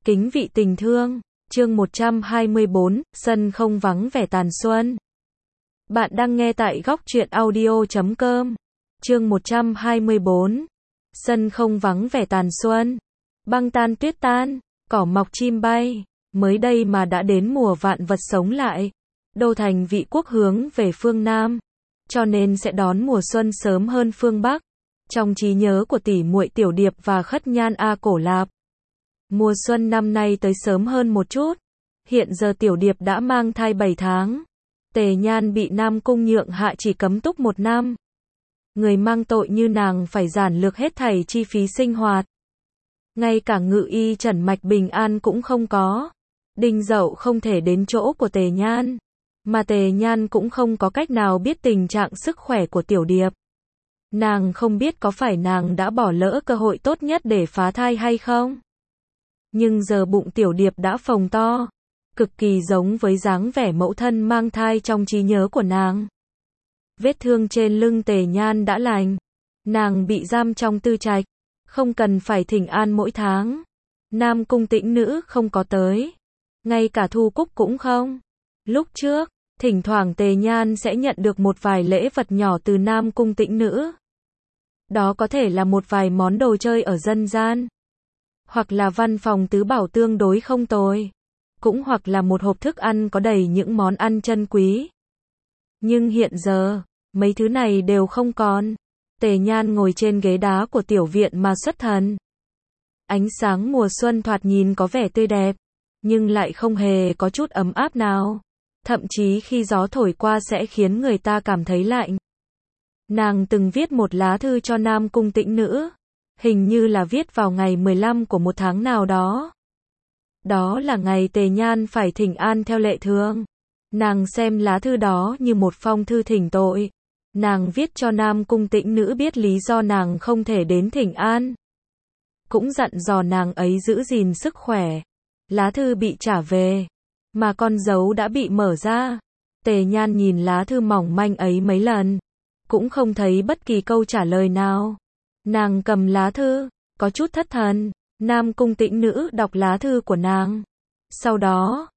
Kính vị tình thương, chương 124, sân không vắng vẻ tàn xuân. Bạn đang nghe tại góc truyện audio.com. Chương 124, sân không vắng vẻ tàn xuân. Băng tan tuyết tan, cỏ mọc chim bay, mới đây mà đã đến mùa vạn vật sống lại. Đô thành Vị Quốc hướng về phương Nam, cho nên sẽ đón mùa xuân sớm hơn phương Bắc. Trong trí nhớ của tỷ muội Tiểu Điệp và Khất Nhan A Cổ Lạp, mùa xuân năm nay tới sớm hơn một chút. Hiện giờ Tiểu Điệp đã mang thai 7 tháng. Tề Nhan bị Nam Cung nhượng hạ chỉ cấm túc 1 năm. Người mang tội như nàng phải giản lược hết thảy chi phí sinh hoạt. Ngay cả ngự y trần mạch bình an cũng không có. Đinh Dậu không thể đến chỗ của Tề Nhan, mà Tề Nhan cũng không có cách nào biết tình trạng sức khỏe của Tiểu Điệp. Nàng không biết có phải nàng đã bỏ lỡ cơ hội tốt nhất để phá thai hay không. Nhưng giờ bụng Tiểu Điệp đã phồng to, cực kỳ giống với dáng vẻ mẫu thân mang thai trong trí nhớ của nàng. Vết thương trên lưng Tề Nhan đã lành. Nàng bị giam trong tư trạch, không cần phải thỉnh an mỗi tháng. Nam Cung Tĩnh Nữ không có tới, ngay cả Thu Cúc cũng không. Lúc trước, thỉnh thoảng Tề Nhan sẽ nhận được một vài lễ vật nhỏ từ Nam Cung Tĩnh Nữ. Đó có thể là một vài món đồ chơi ở dân gian, hoặc là văn phòng tứ bảo tương đối không tồi, cũng hoặc là một hộp thức ăn có đầy những món ăn chân quý. Nhưng hiện giờ, mấy thứ này đều không còn. Tề Nhan ngồi trên ghế đá của tiểu viện mà xuất thần. Ánh sáng mùa xuân thoạt nhìn có vẻ tươi đẹp, nhưng lại không hề có chút ấm áp nào. Thậm chí khi gió thổi qua sẽ khiến người ta cảm thấy lạnh. Nàng từng viết một lá thư cho Nam Cung Tĩnh Nữ, hình như là viết vào ngày 15 của một tháng nào đó. Đó là ngày Tề Nhan phải thỉnh an theo lệ thường. Nàng xem lá thư đó như một phong thư thỉnh tội. Nàng viết cho Nam Cung Tĩnh Nữ biết lý do nàng không thể đến thỉnh an, cũng dặn dò nàng ấy giữ gìn sức khỏe. Lá thư bị trả về, mà con dấu đã bị mở ra. Tề Nhan nhìn lá thư mỏng manh ấy mấy lần, cũng không thấy bất kỳ câu trả lời nào. Nàng cầm lá thư, có chút thất thần. Nam Cung Tĩnh Nữ đọc lá thư của nàng. Sau đó,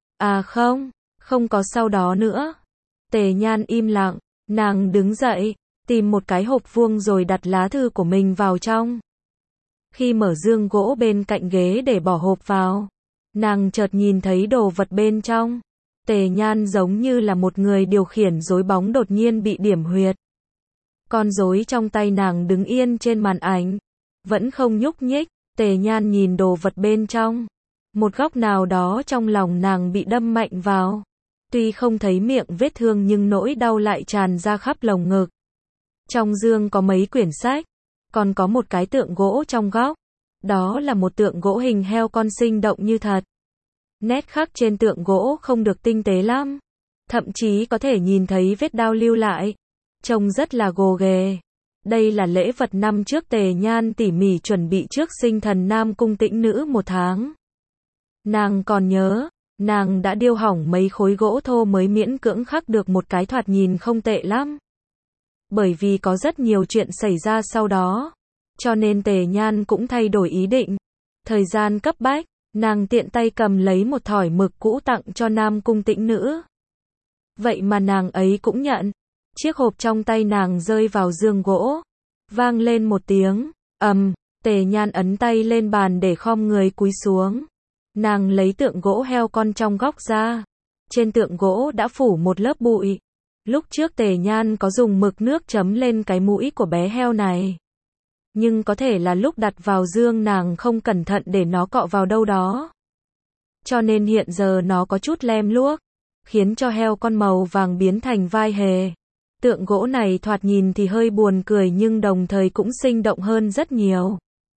không có sau đó nữa. Tề Nhan im lặng, nàng đứng dậy, tìm một cái hộp vuông rồi đặt lá thư của mình vào trong. Khi mở dương gỗ bên cạnh ghế để bỏ hộp vào, nàng chợt nhìn thấy đồ vật bên trong. Tề Nhan giống như là một người điều khiển rối bóng đột nhiên bị điểm huyệt. Con rối trong tay nàng đứng yên trên màn ảnh, vẫn không nhúc nhích. Tề Nhan nhìn đồ vật bên trong, một góc nào đó trong lòng nàng bị đâm mạnh vào. Tuy không thấy miệng vết thương nhưng nỗi đau lại tràn ra khắp lồng ngực. Trong dương có mấy quyển sách, còn có một cái tượng gỗ trong góc. Đó là một tượng gỗ hình heo con sinh động như thật. Nét khắc trên tượng gỗ không được tinh tế lắm, thậm chí có thể nhìn thấy vết đao lưu lại, trông rất là gồ ghề. Đây là lễ vật năm trước Tề Nhan tỉ mỉ chuẩn bị trước sinh thần Nam Cung Tĩnh Nữ 1 tháng. Nàng còn nhớ, nàng đã điêu hỏng mấy khối gỗ thô mới miễn cưỡng khắc được một cái thoạt nhìn không tệ lắm. Bởi vì có rất nhiều chuyện xảy ra sau đó, cho nên Tề Nhan cũng thay đổi ý định. Thời gian cấp bách, nàng tiện tay cầm lấy một thỏi mực cũ tặng cho Nam Cung Tĩnh Nữ. Vậy mà nàng ấy cũng nhận. Chiếc hộp trong tay nàng rơi vào giường gỗ, vang lên một tiếng ầm. Tề Nhan ấn tay lên bàn để khom người cúi xuống. Nàng lấy tượng gỗ heo con trong góc ra. Trên tượng gỗ đã phủ một lớp bụi. Lúc trước Tề Nhan có dùng mực nước chấm lên cái mũi của bé heo này, nhưng có thể là lúc đặt vào dương nàng không cẩn thận để nó cọ vào đâu đó, cho nên hiện giờ nó có chút lem luốc, khiến cho heo con màu vàng biến thành vai hề. Tượng gỗ này thoạt nhìn thì hơi buồn cười nhưng đồng thời cũng sinh động hơn rất nhiều.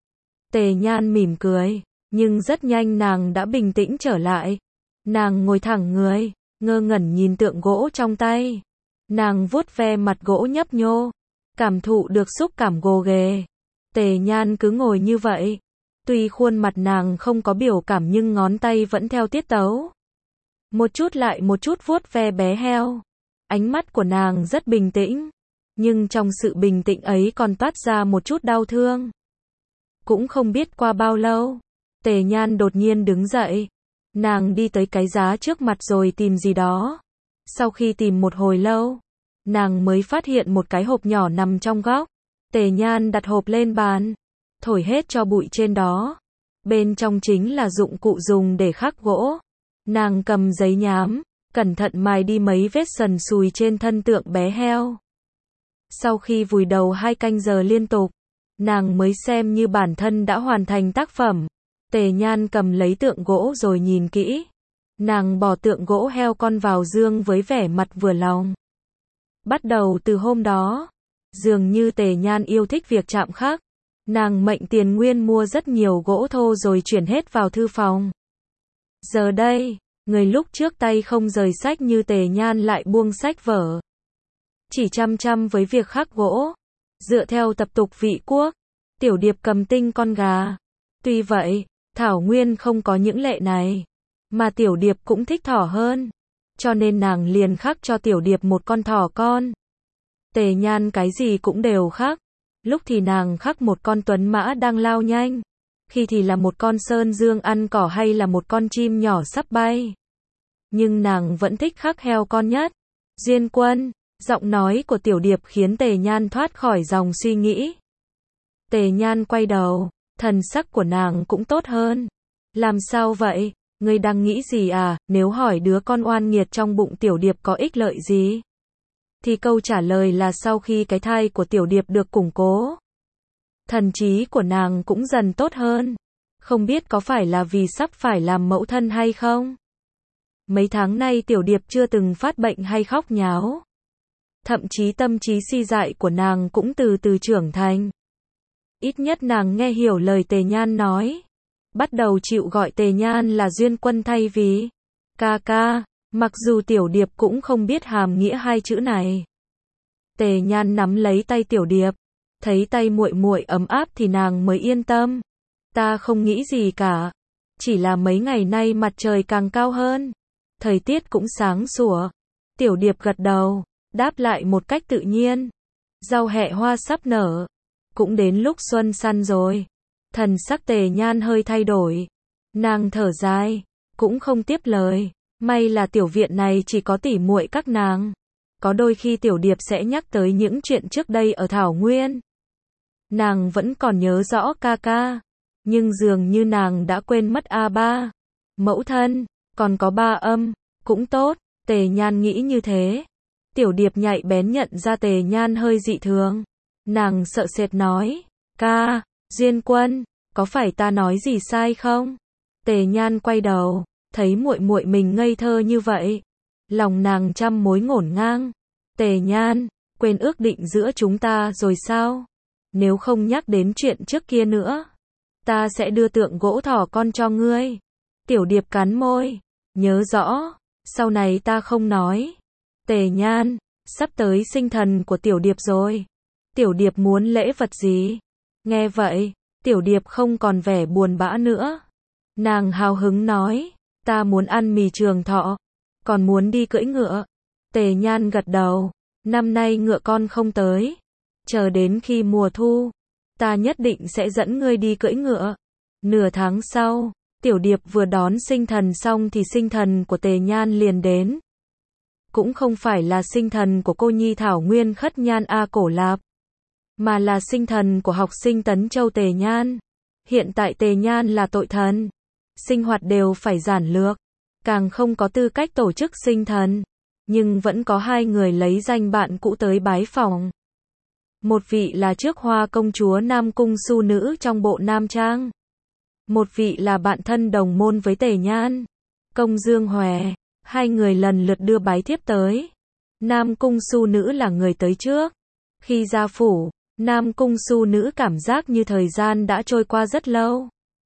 Tề Nhan mỉm cười, nhưng rất nhanh nàng đã bình tĩnh trở lại. Nàng ngồi thẳng người, ngơ ngẩn nhìn tượng gỗ trong tay. Nàng vuốt ve mặt gỗ nhấp nhô, cảm thụ được xúc cảm gồ ghề. Tề Nhan cứ ngồi như vậy. Tuy khuôn mặt nàng không có biểu cảm nhưng ngón tay vẫn theo tiết tấu. Một chút lại một chút vuốt ve bé heo. Ánh mắt của nàng rất bình tĩnh, nhưng trong sự bình tĩnh ấy còn toát ra một chút đau thương. Cũng không biết qua bao lâu, Tề Nhan đột nhiên đứng dậy. Nàng đi tới cái giá trước mặt rồi tìm gì đó. Sau khi tìm một hồi lâu, nàng mới phát hiện một cái hộp nhỏ nằm trong góc. Tề Nhan đặt hộp lên bàn, thổi hết cho bụi trên đó. Bên trong chính là dụng cụ dùng để khắc gỗ. Nàng cầm giấy nhám, cẩn thận mài đi mấy vết sần sùi trên thân tượng bé heo. Sau khi vùi đầu 2 canh giờ liên tục, nàng mới xem như bản thân đã hoàn thành tác phẩm. Tề Nhan cầm lấy tượng gỗ rồi nhìn kỹ. Nàng bỏ tượng gỗ heo con vào dương với vẻ mặt vừa lòng. Bắt đầu từ hôm đó, dường như Tề Nhan yêu thích việc chạm khắc. Nàng mệnh tiền nguyên mua rất nhiều gỗ thô rồi chuyển hết vào thư phòng. Giờ đây, người lúc trước tay không rời sách như Tề Nhan lại buông sách vở. Chỉ chăm chăm với việc khắc gỗ. Dựa theo tập tục vị quốc, Tiểu Điệp cầm tinh con gà. Tuy vậy, Thảo Nguyên không có những lệ này. Mà Tiểu Điệp cũng thích thỏ hơn. Cho nên nàng liền khắc cho Tiểu Điệp một con thỏ con. Tề Nhan cái gì cũng đều khắc. Lúc thì nàng khắc một con tuấn mã đang lao nhanh. Khi thì là một con sơn dương ăn cỏ hay là một con chim nhỏ sắp bay. Nhưng nàng vẫn thích khắc heo con nhất. Duyên Quân, giọng nói của Tiểu Điệp khiến Tề Nhan thoát khỏi dòng suy nghĩ. Tề Nhan quay đầu, thần sắc của nàng cũng tốt hơn. Làm sao vậy? Ngươi đang nghĩ gì à? Nếu hỏi đứa con oan nghiệt trong bụng Tiểu Điệp có ích lợi gì? Thì câu trả lời là sau khi cái thai của Tiểu Điệp được củng cố, thần trí của nàng cũng dần tốt hơn. Không biết có phải là vì sắp phải làm mẫu thân hay không? Mấy tháng nay Tiểu Điệp chưa từng phát bệnh hay khóc nháo. Thậm chí tâm trí si dại của nàng cũng từ từ trưởng thành. Ít nhất nàng nghe hiểu lời Tề Nhan nói. Bắt đầu chịu gọi Tề Nhan là Duyên Quân thay vì ca ca. Mặc dù Tiểu Điệp cũng không biết hàm nghĩa 2 chữ này. Tề Nhan nắm lấy tay Tiểu Điệp, thấy tay muội muội ấm áp thì nàng mới yên tâm. Ta không nghĩ gì cả, chỉ là mấy ngày nay mặt trời càng cao hơn, thời tiết cũng sáng sủa. Tiểu Điệp gật đầu, đáp lại một cách tự nhiên. Rau hẹ hoa sắp nở, cũng đến lúc xuân săn rồi. Thần sắc Tề Nhan hơi thay đổi, nàng thở dài, cũng không tiếp lời. May là tiểu viện này chỉ có tỉ muội các nàng. Có đôi khi Tiểu Điệp sẽ nhắc tới những chuyện trước đây ở Thảo Nguyên. Nàng vẫn còn nhớ rõ ca ca, nhưng dường như nàng đã quên mất ba. Mẫu thân, còn có ba âm, cũng tốt. Tề Nhan nghĩ như thế. Tiểu Điệp nhạy bén nhận ra Tề Nhan hơi dị thường. Nàng sợ sệt nói, ca, Duyên Quân, có phải ta nói gì sai không? Tề Nhan quay đầu, thấy muội muội mình ngây thơ như vậy, lòng nàng trăm mối ngổn ngang. Tề Nhan, quên ước định giữa chúng ta rồi sao? Nếu không nhắc đến chuyện trước kia nữa, ta sẽ đưa tượng gỗ thỏ con cho ngươi. Tiểu Điệp cắn môi, nhớ rõ, sau này ta không nói. Tề Nhan, sắp tới sinh thần của Tiểu Điệp rồi. Tiểu Điệp muốn lễ vật gì? Nghe vậy, Tiểu Điệp không còn vẻ buồn bã nữa. Nàng hào hứng nói, ta muốn ăn mì trường thọ, còn muốn đi cưỡi ngựa. Tề Nhan gật đầu, năm nay ngựa con không tới, chờ đến khi mùa thu, ta nhất định sẽ dẫn ngươi đi cưỡi ngựa. Nửa tháng sau, Tiểu Điệp vừa đón sinh thần xong thì sinh thần của Tề Nhan liền đến. Cũng không phải là sinh thần của cô nhi Thảo Nguyên Khất Nhan A Cổ Lạp, mà là sinh thần của học sinh Tấn Châu Tề Nhan. Hiện tại Tề Nhan là tội thần, sinh hoạt đều phải giản lược, càng không có tư cách tổ chức sinh thần, nhưng vẫn có 2 người lấy danh bạn cũ tới bái phỏng. Một vị là trước Hoa công chúa Nam Cung Su Nữ trong bộ nam trang. Một vị là bạn thân đồng môn với Tề Nhan, Công Dương Hòe. 2 người lần lượt đưa bái thiếp tới. Nam Cung Su Nữ là người tới trước. Khi ra phủ, Nam Cung Su Nữ cảm giác như thời gian đã trôi qua rất lâu.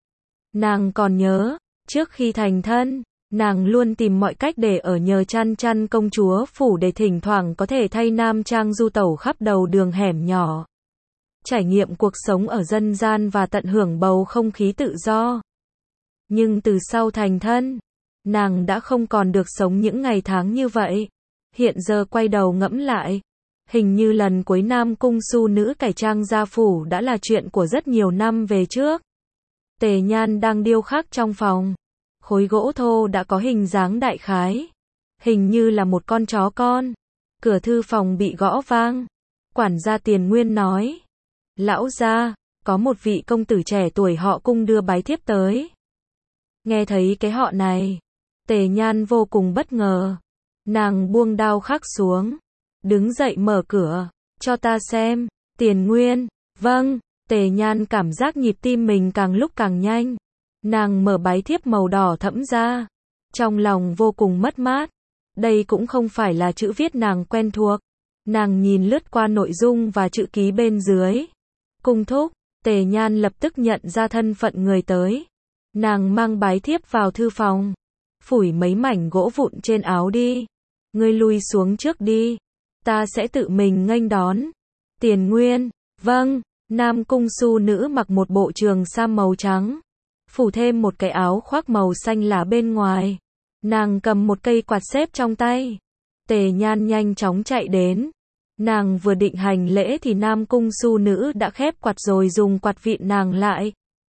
Nàng còn nhớ, trước khi thành thân, nàng luôn tìm mọi cách để ở nhờ chăn công chúa phủ để thỉnh thoảng có thể thay nam trang du tẩu khắp đầu đường hẻm nhỏ. Trải nghiệm cuộc sống ở dân gian và tận hưởng bầu không khí tự do. Nhưng từ sau thành thân, nàng đã không còn được sống những ngày tháng như vậy. Hiện giờ quay đầu ngẫm lại, hình như lần cuối Nam Cung Su Nữ cải trang ra phủ đã là chuyện của rất nhiều năm về trước. Tề Nhan đang điêu khắc trong phòng. Khối gỗ thô đã có hình dáng đại khái. Hình như là một con chó con. Cửa thư phòng bị gõ vang. Quản gia Tiền Nguyên nói. Lão gia, có một vị công tử trẻ tuổi họ Cung đưa bái thiếp tới. Nghe thấy cái họ này, Tề Nhan vô cùng bất ngờ. Nàng buông đao khắc xuống. Đứng dậy mở cửa. Cho ta xem. Tiền Nguyên. Vâng. Tề Nhan cảm giác nhịp tim mình càng lúc càng nhanh. Nàng mở bái thiếp màu đỏ thẫm ra. Trong lòng vô cùng mất mát. Đây cũng không phải là chữ viết nàng quen thuộc. Nàng nhìn lướt qua nội dung và chữ ký bên dưới. Cung thúc. Tề Nhan lập tức nhận ra thân phận người tới. Nàng mang bái thiếp vào thư phòng. Phủi mấy mảnh gỗ vụn trên áo đi. Ngươi lui xuống trước đi. Ta sẽ tự mình nghênh đón. Tiền Nguyên. Vâng. Nam Cung Su nữ mặc một bộ trường sam màu trắng. Phủ thêm một cái áo khoác màu xanh lá bên ngoài. Nàng cầm một cây quạt xếp trong tay. Tề Nhan nhanh chóng chạy đến. Nàng vừa định hành lễ thì Nam Cung Su nữ đã khép quạt rồi dùng quạt vịn nàng lại.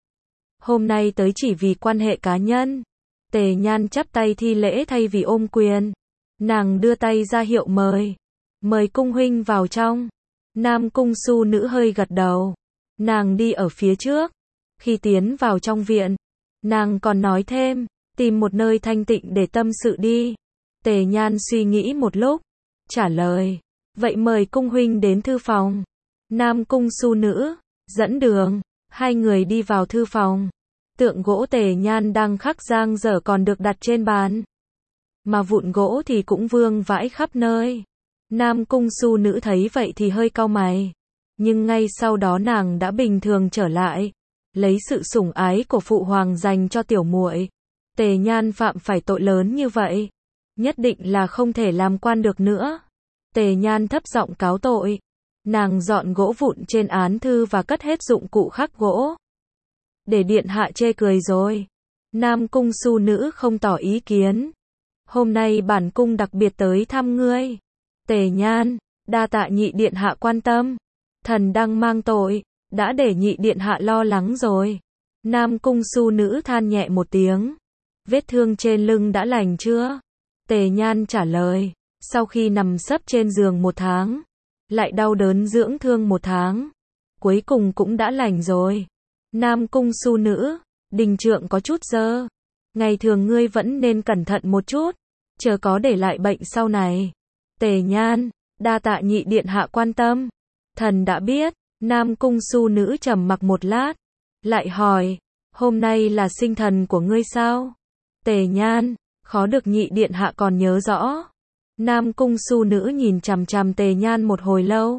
Hôm nay tới chỉ vì quan hệ cá nhân. Tề Nhan chắp tay thi lễ thay vì ôm quyền. Nàng đưa tay ra hiệu mời. Mời cung huynh vào trong. Nam Cung Su nữ hơi gật đầu. Nàng đi ở phía trước. Khi tiến vào trong viện, nàng còn nói thêm, tìm một nơi thanh tịnh để tâm sự đi. Tề Nhan suy nghĩ một lúc, trả lời, vậy mời cung huynh đến thư phòng. Nam Cung Su nữ dẫn đường. Hai người đi vào thư phòng. Tượng gỗ Tề Nhan đang khắc dang dở còn được đặt trên bàn. Mà vụn gỗ thì cũng vương vãi khắp nơi. Nam Cung Su nữ thấy vậy thì hơi cau mày. Nhưng ngay sau đó nàng đã bình thường trở lại. Lấy sự sủng ái của phụ hoàng dành cho tiểu muội. Tề Nhan phạm phải tội lớn như vậy. Nhất định là không thể làm quan được nữa. Tề Nhan thấp giọng cáo tội. Nàng dọn gỗ vụn trên án thư và cất hết dụng cụ khắc gỗ. Để điện hạ chê cười rồi. Nam Cung Su nữ không tỏ ý kiến. Hôm nay bản cung đặc biệt tới thăm ngươi. Tề Nhan, đa tạ nhị điện hạ quan tâm. Thần đang mang tội, đã để nhị điện hạ lo lắng rồi. Nam Cung Su nữ than nhẹ một tiếng. Vết thương trên lưng đã lành chưa? Tề Nhan trả lời. Sau khi nằm sấp trên giường 1 tháng, lại đau đớn dưỡng thương 1 tháng, cuối cùng cũng đã lành rồi. Nam Cung Su nữ, đình trượng có chút dơ. Ngày thường ngươi vẫn nên cẩn thận một chút, chờ có để lại bệnh sau này. Tề Nhan, đa tạ nhị điện hạ quan tâm. Thần đã biết. Nam Cung Su nữ trầm mặc một lát, lại hỏi, hôm nay là sinh thần của ngươi sao? Tề Nhan, khó được nhị điện hạ còn nhớ rõ. Nam Cung Su nữ nhìn chằm chằm Tề Nhan một hồi lâu.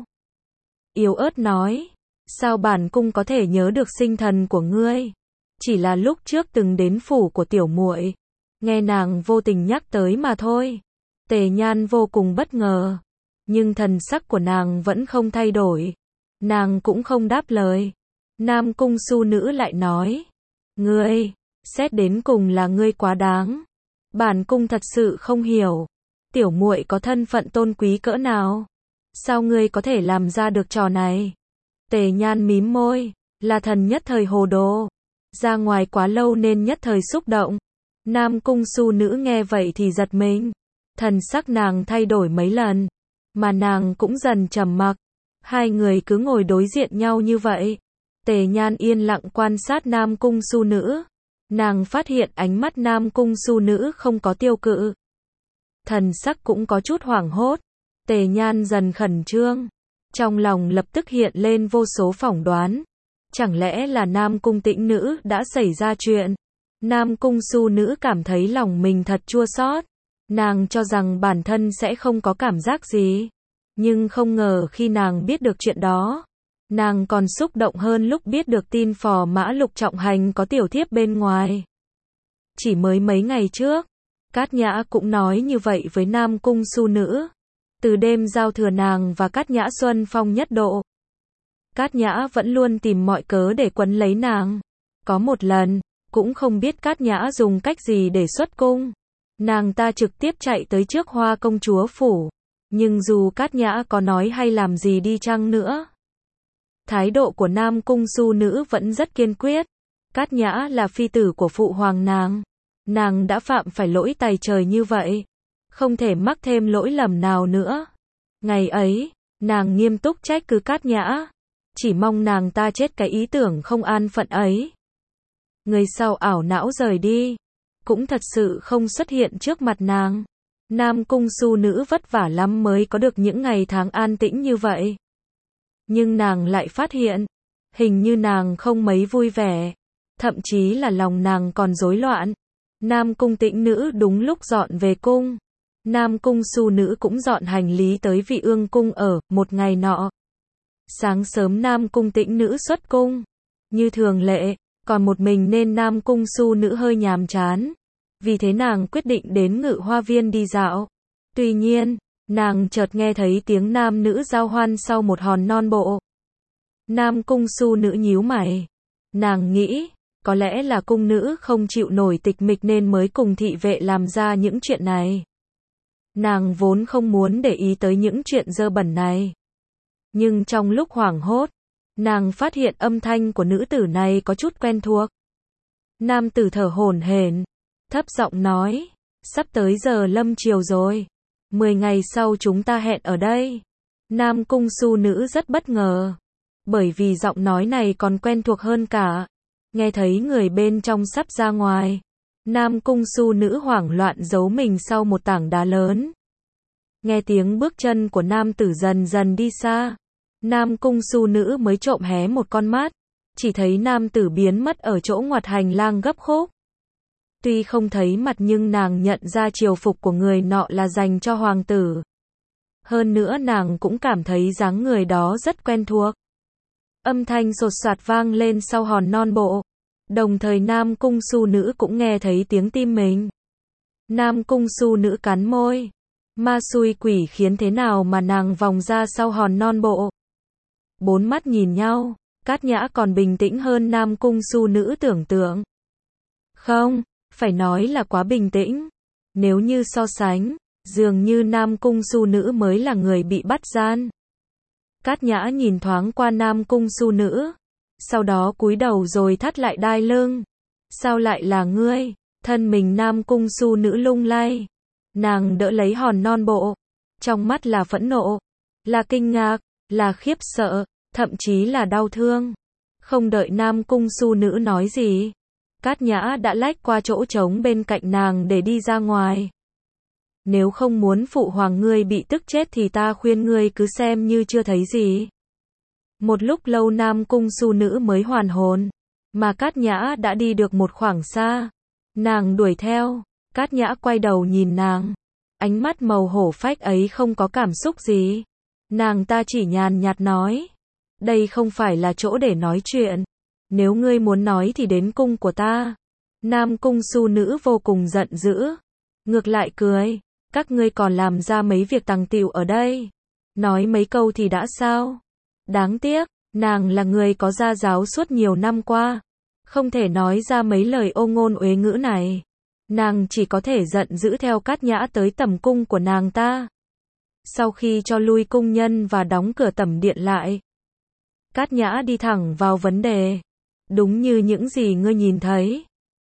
Yếu ớt nói, sao bản cung có thể nhớ được sinh thần của ngươi? Chỉ là lúc trước từng đến phủ của tiểu muội, nghe nàng vô tình nhắc tới mà thôi. Tề Nhan vô cùng bất ngờ, nhưng thần sắc của nàng vẫn không thay đổi. Nàng cũng không đáp lời. Nam Cung Su nữ lại nói, ngươi, xét đến cùng là ngươi quá đáng. Bản cung thật sự không hiểu, tiểu muội có thân phận tôn quý cỡ nào, sao ngươi có thể làm ra được trò này? Tề Nhan mím môi, là thần nhất thời hồ đồ, ra ngoài quá lâu nên nhất thời xúc động. Nam Cung Su nữ nghe vậy thì giật mình, thần sắc nàng thay đổi mấy lần, mà nàng cũng dần trầm mặc. Hai người cứ ngồi đối diện nhau như vậy. Tề Nhan yên lặng quan sát Nam Cung Su nữ. Nàng phát hiện ánh mắt Nam Cung Su nữ không có tiêu cự. Thần sắc cũng có chút hoảng hốt. Tề Nhan dần khẩn trương. Trong lòng lập tức hiện lên vô số phỏng đoán. Chẳng lẽ là Nam Cung Tĩnh nữ đã xảy ra chuyện? Nam Cung Su nữ cảm thấy lòng mình thật chua xót. Nàng cho rằng bản thân sẽ không có cảm giác gì. Nhưng không ngờ khi nàng biết được chuyện đó, nàng còn xúc động hơn lúc biết được tin Phò Mã Lục Trọng Hành có tiểu thiếp bên ngoài. Chỉ mới mấy ngày trước, Cát Nhã cũng nói như vậy với Nam Cung Su nữ. Từ đêm giao thừa nàng và Cát Nhã xuân phong nhất độ. Cát Nhã vẫn luôn tìm mọi cớ để quấn lấy nàng. Có một lần, cũng không biết Cát Nhã dùng cách gì để xuất cung. Nàng ta trực tiếp chạy tới trước Hoa công chúa phủ. Nhưng dù Cát Nhã có nói hay làm gì đi chăng nữa, thái độ của Nam Cung Su nữ vẫn rất kiên quyết. Cát Nhã là phi tử của phụ hoàng nàng đã phạm phải lỗi tày trời như vậy, không thể mắc thêm lỗi lầm nào nữa. Ngày ấy, nàng nghiêm túc trách cứ Cát Nhã, chỉ mong nàng ta chết cái ý tưởng không an phận ấy. Người sau ảo não rời đi, cũng thật sự không xuất hiện trước mặt nàng. Nam Cung Su Nữ vất vả lắm mới có được những ngày tháng an tĩnh như vậy. Nhưng nàng lại phát hiện, hình như nàng không mấy vui vẻ, thậm chí là lòng nàng còn rối loạn. Nam Cung Tĩnh Nữ đúng lúc dọn về cung. Nam Cung Su Nữ cũng dọn hành lý tới Vị Ương cung ở. Một ngày nọ, sáng sớm Nam Cung Tĩnh Nữ xuất cung, như thường lệ, còn một mình nên Nam Cung Su Nữ hơi nhàm chán. Vì thế nàng quyết định đến Ngự Hoa Viên đi dạo. Tuy nhiên, nàng chợt nghe thấy tiếng nam nữ giao hoan sau một hòn non bộ. Nam Cung Su Nữ nhíu mày. Nàng nghĩ, có lẽ là cung nữ không chịu nổi tịch mịch nên mới cùng thị vệ làm ra những chuyện này. Nàng vốn không muốn để ý tới những chuyện dơ bẩn này. Nhưng trong lúc hoảng hốt, nàng phát hiện âm thanh của nữ tử này có chút quen thuộc. Nam tử thở hổn hển, thấp giọng nói, sắp tới giờ lâm chiều rồi. 10 ngày sau chúng ta hẹn ở đây. Nam Cung Su Nữ rất bất ngờ, bởi vì giọng nói này còn quen thuộc hơn cả. Nghe thấy người bên trong sắp ra ngoài, Nam Cung Su Nữ hoảng loạn giấu mình sau một tảng đá lớn. Nghe tiếng bước chân của nam tử dần dần đi xa, Nam Cung Su Nữ mới trộm hé một con mắt, chỉ thấy nam tử biến mất ở chỗ ngoặt hành lang gấp khúc. Tuy không thấy mặt nhưng nàng nhận ra triều phục của người nọ là dành cho hoàng tử. Hơn nữa nàng cũng cảm thấy dáng người đó rất quen thuộc. Âm thanh sột soạt vang lên sau hòn non bộ. Đồng thời Nam Cung Su Nữ cũng nghe thấy tiếng tim mình. Nam Cung Su Nữ cắn môi. Ma xui quỷ khiến thế nào mà nàng vòng ra sau hòn non bộ. Bốn mắt nhìn nhau, Cát Nhã còn bình tĩnh hơn Nam Cung Su Nữ tưởng tượng. Không, phải nói là quá bình tĩnh. Nếu như so sánh, dường như Nam Cung Su Nữ mới là người bị bắt gian. Cát Nhã nhìn thoáng qua Nam Cung Su Nữ, sau đó cúi đầu rồi thắt lại đai lưng. Sao lại là ngươi? Thân mình Nam Cung Su Nữ lung lay. Nàng đỡ lấy hòn non bộ. Trong mắt là phẫn nộ, là kinh ngạc, là khiếp sợ, thậm chí là đau thương. Không đợi Nam Cung Su Nữ nói gì, Cát Nhã đã lách qua chỗ trống bên cạnh nàng để đi ra ngoài. Nếu không muốn phụ hoàng ngươi bị tức chết thì ta khuyên ngươi cứ xem như chưa thấy gì. Một lúc lâu Nam Cung Su Nữ mới hoàn hồn, mà Cát Nhã đã đi được một khoảng xa. Nàng đuổi theo, Cát Nhã quay đầu nhìn nàng. Ánh mắt màu hổ phách ấy không có cảm xúc gì. Nàng ta chỉ nhàn nhạt nói, đây không phải là chỗ để nói chuyện. Nếu ngươi muốn nói thì đến cung của ta. Nam Cung Su Nữ vô cùng giận dữ, ngược lại cười, các ngươi còn làm ra mấy việc tằng tịu ở đây. Nói mấy câu thì đã sao? Đáng tiếc, nàng là người có gia giáo suốt nhiều năm qua, không thể nói ra mấy lời ô ngôn uế ngữ này. Nàng chỉ có thể giận dữ theo Cát Nhã tới tẩm cung của nàng ta. Sau khi cho lui cung nhân và đóng cửa tẩm điện lại, Cát Nhã đi thẳng vào vấn đề. Đúng như những gì ngươi nhìn thấy.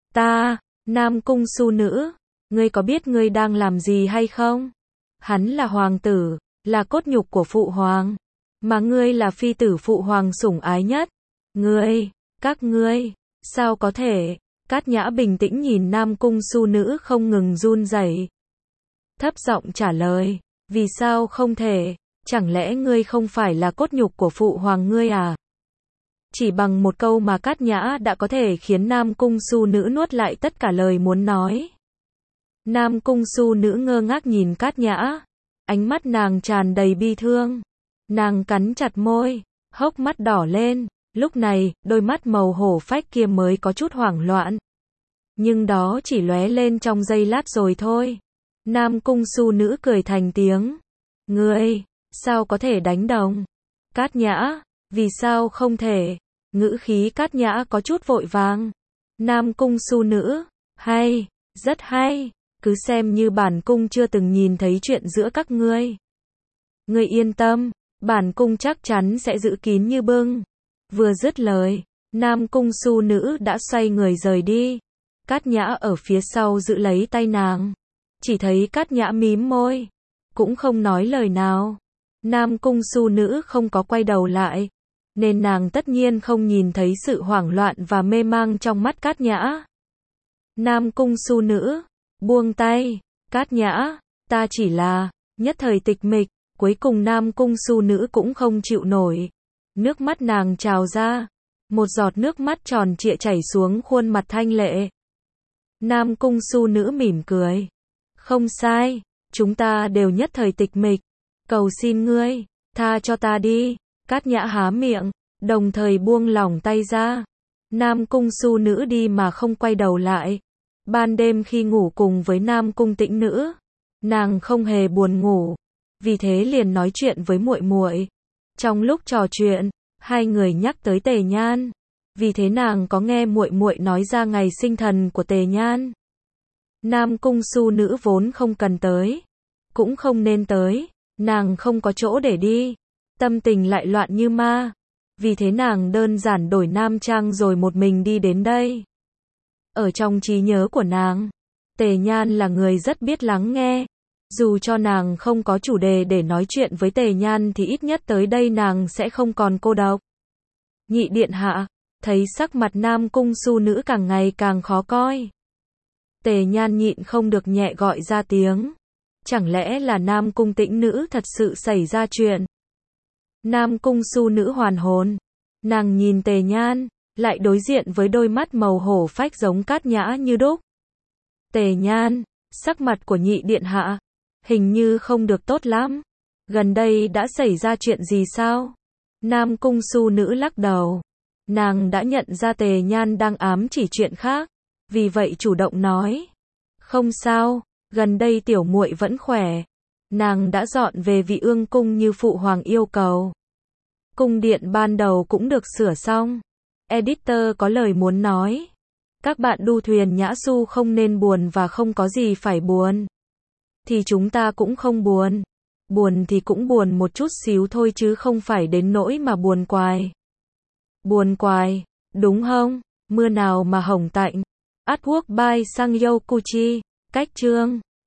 Nam Cung Su Nữ, ngươi có biết ngươi đang làm gì hay không? Hắn là hoàng tử, là cốt nhục của phụ hoàng, mà ngươi là phi tử phụ hoàng sủng ái nhất. Các ngươi, sao có thể? Cát Nhã bình tĩnh nhìn Nam Cung Su Nữ không ngừng run rẩy, thấp giọng trả lời, vì sao không thể? Chẳng lẽ ngươi không phải là cốt nhục của phụ hoàng ngươi à? Chỉ bằng một câu mà Cát Nhã đã có thể khiến Nam Cung Su Nữ nuốt lại tất cả lời muốn nói. Nam Cung Su Nữ ngơ ngác nhìn Cát Nhã, ánh mắt nàng tràn đầy bi thương. Nàng cắn chặt môi, hốc mắt đỏ lên. Lúc này, đôi mắt màu hổ phách kia mới có chút hoảng loạn. Nhưng đó chỉ lóe lên trong giây lát rồi thôi. Nam Cung Su Nữ cười thành tiếng. Ngươi, sao có thể đánh đồng? Cát Nhã, vì sao không thể? Ngữ khí Cát Nhã có chút vội vàng. Nam Cung Su Nữ, hay, rất hay, cứ xem như bản cung chưa từng nhìn thấy chuyện giữa các ngươi. Ngươi yên tâm, bản cung chắc chắn sẽ giữ kín như bưng. Vừa dứt lời, Nam Cung Su Nữ đã xoay người rời đi. Cát Nhã ở phía sau giữ lấy tay nàng. Chỉ thấy Cát Nhã mím môi, cũng không nói lời nào. Nam Cung Su Nữ không có quay đầu lại, nên nàng tất nhiên không nhìn thấy sự hoảng loạn và mê mang trong mắt Cát Nhã. Nam Cung Su Nữ, buông tay. Cát Nhã, ta chỉ là nhất thời tịch mịch. Cuối cùng Nam Cung Su Nữ cũng không chịu nổi. Nước mắt nàng trào ra. Một giọt nước mắt tròn trịa chảy xuống khuôn mặt thanh lệ. Nam Cung Su Nữ mỉm cười. Không sai, chúng ta đều nhất thời tịch mịch. Cầu xin ngươi, tha cho ta đi. Cát Nhã há miệng, đồng thời buông lỏng tay ra. Nam Cung Su Nữ đi mà không quay đầu lại. Ban đêm khi ngủ cùng với Nam Cung Tĩnh Nữ, nàng không hề buồn ngủ, vì thế liền nói chuyện với muội muội. Trong lúc trò chuyện, hai người nhắc tới Tề Nhan, vì thế nàng có nghe muội muội nói ra ngày sinh thần của Tề Nhan. Nam Cung Su Nữ vốn không cần tới, cũng không nên tới, nàng không có chỗ để đi, tâm tình lại loạn như ma, vì thế nàng đơn giản đổi nam trang rồi một mình đi đến đây. Ở trong trí nhớ của nàng, Tề Nhan là người rất biết lắng nghe. Dù cho nàng không có chủ đề để nói chuyện với Tề Nhan thì ít nhất tới đây nàng sẽ không còn cô độc. Nhị điện hạ, thấy sắc mặt Nam Cung Su Nữ càng ngày càng khó coi. Tề Nhan nhịn không được nhẹ gọi ra tiếng. Chẳng lẽ là Nam Cung Tĩnh Nữ thật sự xảy ra chuyện? Nam Cung Su Nữ hoàn hồn. Nàng nhìn Tề Nhan, lại đối diện với đôi mắt màu hổ phách giống Cát Nhã như đúc. Tề Nhan, sắc mặt của nhị điện hạ hình như không được tốt lắm. Gần đây đã xảy ra chuyện gì sao? Nam Cung Su Nữ lắc đầu. Nàng đã nhận ra Tề Nhan đang ám chỉ chuyện khác, vì vậy chủ động nói. Không sao, gần đây tiểu muội vẫn khỏe. Nàng đã dọn về Vị Ương Cung như phụ hoàng yêu cầu. Cung điện ban đầu cũng được sửa xong. Editor có lời muốn nói. Các bạn đu thuyền Nhã Xu không nên buồn và không có gì phải buồn. Thì chúng ta cũng không buồn. Buồn thì cũng buồn một chút xíu thôi chứ không phải đến nỗi mà buồn quài. Buồn quài, đúng không? Mưa nào mà hồng tạnh. Artwork by Sang Yo Kuchi. Cách chương